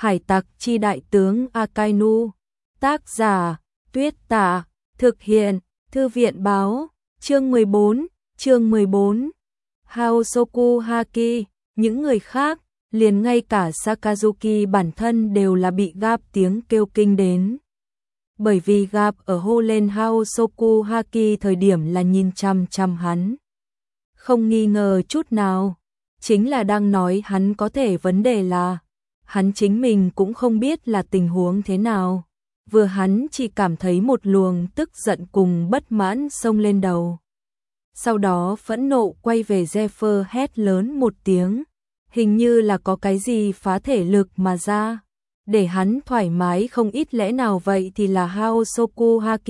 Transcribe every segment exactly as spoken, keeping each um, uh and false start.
Hải tặc chi đại tướng Akainu. Tác giả, Tuyết Tà. Thực hiện, Thư viện báo. Chương mười bốn, chương mười bốn. Haosoku Haki. Những người khác, liền ngay cả Sakazuki bản thân đều là bị Gap tiếng kêu kinh đến. Bởi vì Gap ở hô lên Haosoku Haki thời điểm là nhìn chăm chăm hắn. Không nghi ngờ chút nào, chính là đang nói hắn có thể vấn đề là hắn chính mình cũng không biết là tình huống thế nào. Vừa hắn chỉ cảm thấy một luồng tức giận cùng bất mãn xông lên đầu. Sau đó phẫn nộ quay về Zephyr hét lớn một tiếng, hình như là có cái gì phá thể lực mà ra, để hắn thoải mái không ít, lẽ nào vậy thì là Haosoku Haki.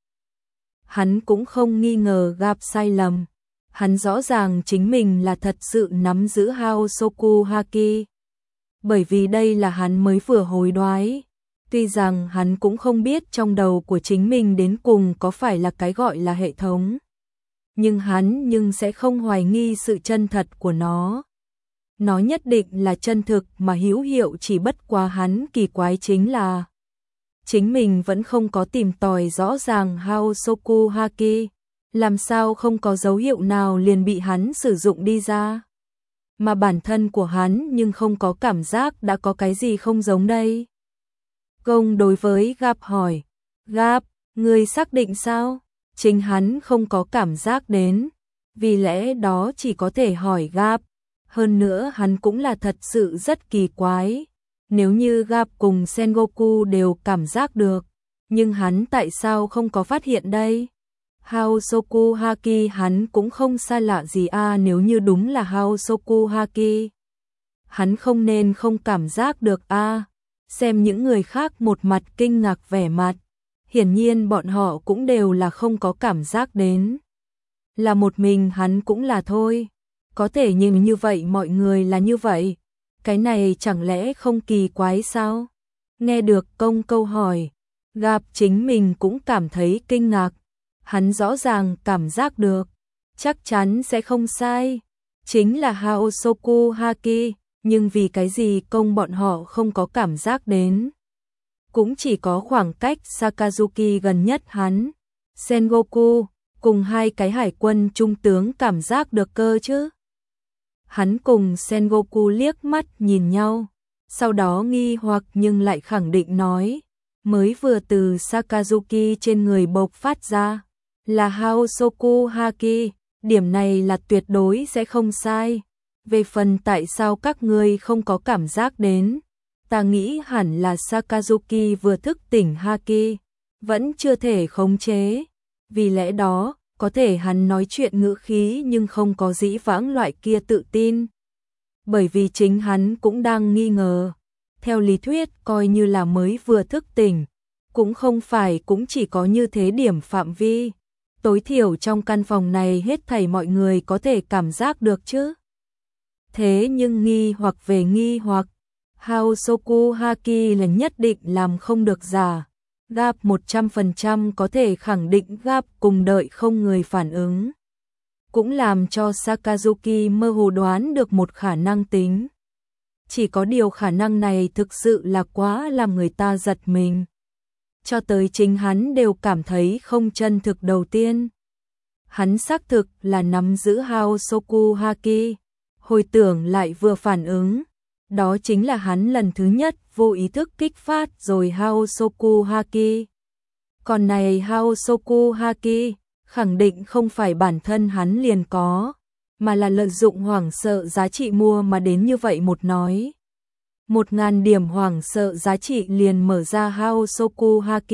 Hắn cũng không nghi ngờ Gap sai lầm, hắn rõ ràng chính mình là thật sự nắm giữ Haosoku Haki. Bởi vì đây là hắn mới vừa hối đoái. Tuy rằng hắn cũng không biết trong đầu của chính mình đến cùng có phải là cái gọi là hệ thống. Nhưng hắn nhưng sẽ không hoài nghi sự chân thật của nó. Nó nhất định là chân thực mà hữu hiệu, chỉ bất quá hắn kỳ quái chính là chính mình vẫn không có tìm tòi rõ ràng Haosoku Haki. Làm sao không có dấu hiệu nào liền bị hắn sử dụng đi ra. Mà bản thân của hắn nhưng không có cảm giác đã có cái gì không giống đây. Gong đối với Gap hỏi, Gap, ngươi xác định sao? Chính hắn không có cảm giác đến, vì lẽ đó chỉ có thể hỏi Gap. Hơn nữa hắn cũng là thật sự rất kỳ quái. Nếu như Gap cùng Sengoku đều cảm giác được, nhưng hắn tại sao không có phát hiện đây? Haosoku Haki hắn cũng không xa lạ gì à, nếu như đúng là Haosoku Haki, hắn không nên không cảm giác được a. À. Xem những người khác một mặt kinh ngạc vẻ mặt, hiển nhiên bọn họ cũng đều là không có cảm giác đến. Là một mình hắn cũng là thôi, có thể nhìn như vậy mọi người là như vậy, cái này chẳng lẽ không kỳ quái sao? Nghe được Gong câu hỏi, Gap chính mình cũng cảm thấy kinh ngạc. Hắn rõ ràng cảm giác được, chắc chắn sẽ không sai, chính là Haosoku Haki, nhưng vì cái gì Gong bọn họ không có cảm giác đến. Cũng chỉ có khoảng cách Sakazuki gần nhất hắn, Sengoku, cùng hai cái hải quân trung tướng cảm giác được cơ chứ. Hắn cùng Sengoku liếc mắt nhìn nhau, sau đó nghi hoặc nhưng lại khẳng định nói, mới vừa từ Sakazuki trên người bộc phát ra là Haosoku Haki, điểm này là tuyệt đối sẽ không sai. Về phần tại sao các ngươi không có cảm giác đến, ta nghĩ hẳn là Sakazuki vừa thức tỉnh Haki, vẫn chưa thể khống chế. Vì lẽ đó, có thể hắn nói chuyện ngữ khí nhưng không có dĩ vãng loại kia tự tin. Bởi vì chính hắn cũng đang nghi ngờ. Theo lý thuyết coi như là mới vừa thức tỉnh, cũng không phải cũng chỉ có như thế điểm phạm vi. Tối thiểu trong căn phòng này hết thảy mọi người có thể cảm giác được chứ. Thế nhưng nghi hoặc về nghi hoặc, Haosoku Haki là nhất định làm không được giả. Gap một trăm phần trăm có thể khẳng định Gap cùng đợi không người phản ứng. Cũng làm cho Sakazuki mơ hồ đoán được một khả năng tính. Chỉ có điều khả năng này thực sự là quá làm người ta giật mình. Cho tới chính hắn đều cảm thấy không chân thực. Đầu tiên, hắn xác thực là nắm giữ Haosoku Haki, hồi tưởng lại vừa phản ứng, đó chính là hắn lần thứ nhất vô ý thức kích phát rồi Haosoku Haki. Còn này Haosoku Haki, khẳng định không phải bản thân hắn liền có, mà là lợi dụng hoảng sợ giá trị mua mà đến như vậy một nói. Một ngàn điểm hoảng sợ giá trị liền mở ra Haosoku Haki.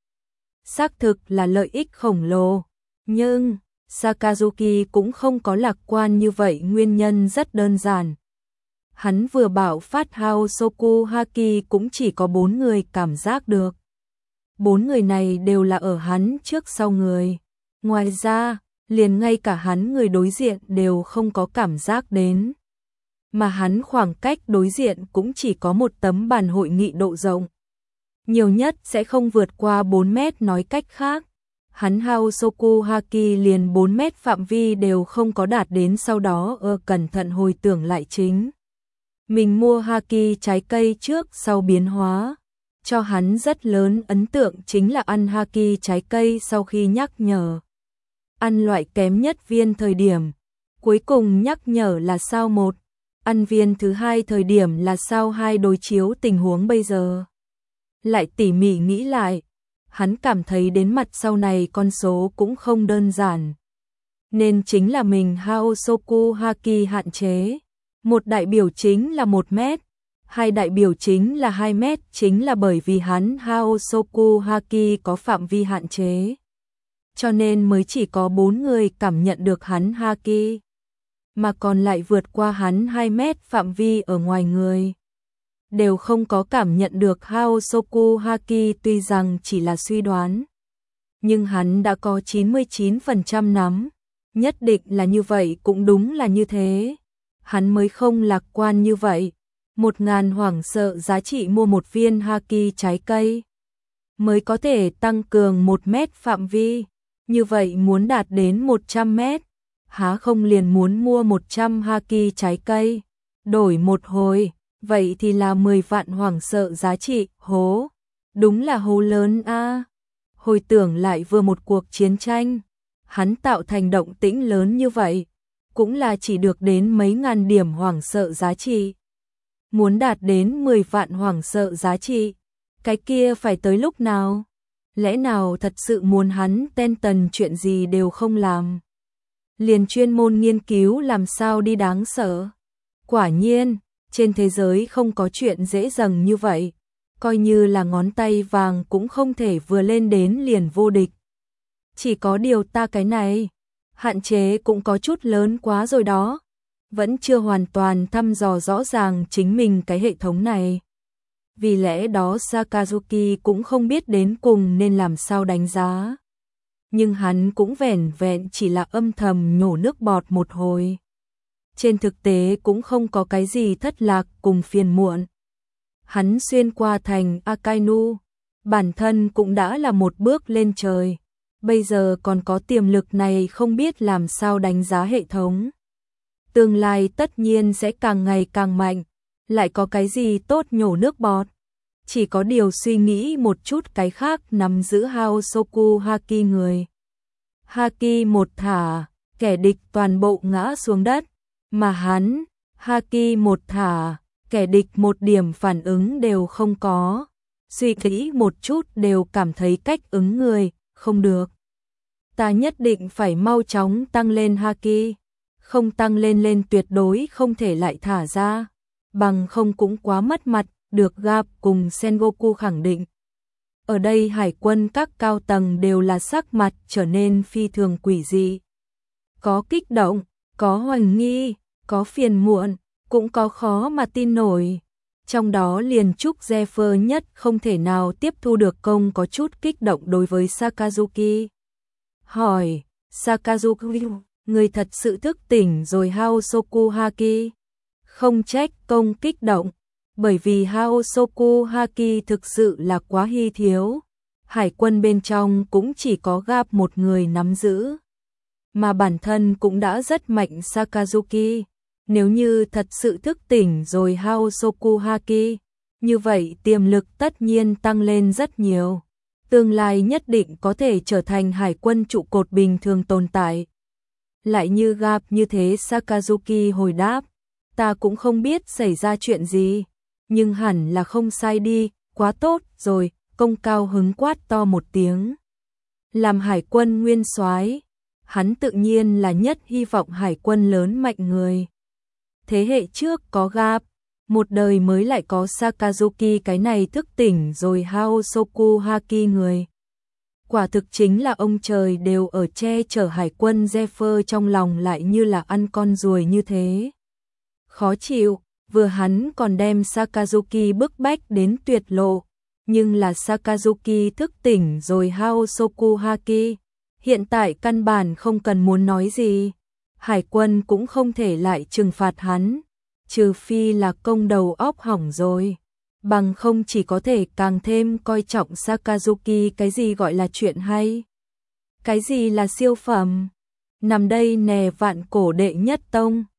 Xác thực là lợi ích khổng lồ, nhưng Sakazuki cũng không có lạc quan như vậy, nguyên nhân rất đơn giản. Hắn vừa bảo phát Haosoku Haki cũng chỉ có bốn người cảm giác được. Bốn người này đều là ở hắn trước sau người. Ngoài ra, liền ngay cả hắn người đối diện đều không có cảm giác đến. Mà hắn khoảng cách đối diện cũng chỉ có một tấm bàn hội nghị độ rộng. Nhiều nhất sẽ không vượt qua bốn mét, nói cách khác. Hắn Haosoku Haki liền bốn mét phạm vi đều không có đạt đến, sau đó ơ cẩn thận hồi tưởng lại chính. Mình mua Haki trái cây trước sau biến hóa. Cho hắn rất lớn ấn tượng chính là ăn Haki trái cây sau khi nhắc nhở. Ăn loại kém nhất viên thời điểm. Cuối cùng nhắc nhở là sao một. Ăn viên thứ hai thời điểm là sao hai đối chiếu tình huống bây giờ. Lại tỉ mỉ nghĩ lại. Hắn cảm thấy đến mặt sau này con số cũng không đơn giản. Nên chính là mình Haosoku Haki hạn chế. Một đại biểu chính là một mét, hai đại biểu chính là hai mét, chính là bởi vì hắn Haosoku Haki có phạm vi hạn chế. Cho nên mới chỉ có bốn người cảm nhận được hắn Haki, mà còn lại vượt qua hắn hai mét phạm vi ở ngoài người. Đều không có cảm nhận được Haosoku Haki, tuy rằng chỉ là suy đoán. Nhưng hắn đã có chín mươi chín phần trăm nắm, nhất định là như vậy, cũng đúng là như thế. Hắn mới không lạc quan như vậy. Một ngàn hoảng sợ giá trị mua một viên Haki trái cây mới có thể tăng cường một mét phạm vi. Như vậy muốn đạt đến một trăm mét, há không liền muốn mua một trăm Haki trái cây. Đổi một hồi, vậy thì là mười vạn hoảng sợ giá trị, hố. Đúng là hố lớn a. À. Hồi tưởng lại vừa một cuộc chiến tranh, hắn tạo thành động tĩnh lớn như vậy. Cũng là chỉ được đến mấy ngàn điểm hoảng sợ giá trị. Muốn đạt đến mười vạn hoảng sợ giá trị, cái kia phải tới lúc nào? Lẽ nào thật sự muốn hắn ten tần chuyện gì đều không làm? Liền chuyên môn nghiên cứu làm sao đi đáng sợ. Quả nhiên, trên thế giới không có chuyện dễ dàng như vậy. Coi như là ngón tay vàng cũng không thể vừa lên đến liền vô địch. Chỉ có điều ta cái này hạn chế cũng có chút lớn quá rồi đó. Vẫn chưa hoàn toàn thăm dò rõ ràng chính mình cái hệ thống này. Vì lẽ đó Sakazuki cũng không biết đến cùng nên làm sao đánh giá. Nhưng hắn cũng vẻn vẹn chỉ là âm thầm nhổ nước bọt một hồi. Trên thực tế cũng không có cái gì thất lạc cùng phiền muộn. Hắn xuyên qua thành Akainu, bản thân cũng đã là một bước lên trời. Bây giờ còn có tiềm lực này, không biết làm sao đánh giá hệ thống. Tương lai tất nhiên sẽ càng ngày càng mạnh, lại có cái gì tốt nhổ nước bọt. Chỉ có điều suy nghĩ một chút cái khác nắm giữ Haosoku Haki người. Haki một thả, kẻ địch toàn bộ ngã xuống đất, mà hắn, Haki một thả, kẻ địch một điểm phản ứng đều không có. Suy nghĩ một chút đều cảm thấy cách ứng người, không được. Ta nhất định phải mau chóng tăng lên Haki, không tăng lên lên tuyệt đối không thể lại thả ra, bằng không cũng quá mất mặt, được gặp cùng Sengoku khẳng định. Ở đây hải quân các cao tầng đều là sắc mặt trở nên phi thường quỷ dị. Có kích động, có hoài nghi, có phiền muộn, cũng có khó mà tin nổi. Trong đó liền Trúc Zephyr nhất không thể nào tiếp thu được công có chút kích động đối với Sakazuki. Hỏi, Sakazuki, người thật sự thức tỉnh rồi Haosoku Haki? Không trách công kích động, bởi vì Haosoku Haki thực sự là quá hy thiếu. Hải quân bên trong cũng chỉ có gặp một người nắm giữ. Mà bản thân cũng đã rất mạnh Sakazuki. Nếu như thật sự thức tỉnh rồi Haosoku Haki, như vậy tiềm lực tất nhiên tăng lên rất nhiều. Tương lai nhất định có thể trở thành hải quân trụ cột bình thường tồn tại. Lại như gặp như thế Sakazuki hồi đáp, ta cũng không biết xảy ra chuyện gì, nhưng hẳn là không sai đi, quá tốt rồi, công cao hứng quát to một tiếng. Làm hải quân nguyên soái, hắn tự nhiên là nhất hy vọng hải quân lớn mạnh người. Thế hệ trước có gặp, một đời mới lại có Sakazuki cái này thức tỉnh rồi Haosoku Haki người. Quả thực chính là ông trời đều ở che chở hải quân Zephyr, trong lòng lại như là ăn con ruồi như thế. Khó chịu, vừa hắn còn đem Sakazuki bức bách đến tuyệt lộ, nhưng là Sakazuki thức tỉnh rồi Haosoku Haki. Hiện tại căn bản không cần muốn nói gì, hải quân cũng không thể lại trừng phạt hắn, trừ phi là công đầu óc hỏng rồi. Bằng không chỉ có thể càng thêm coi trọng Sakazuki. Cái gì gọi là chuyện hay? Cái gì là siêu phẩm? Nằm đây nè vạn cổ đệ nhất tông.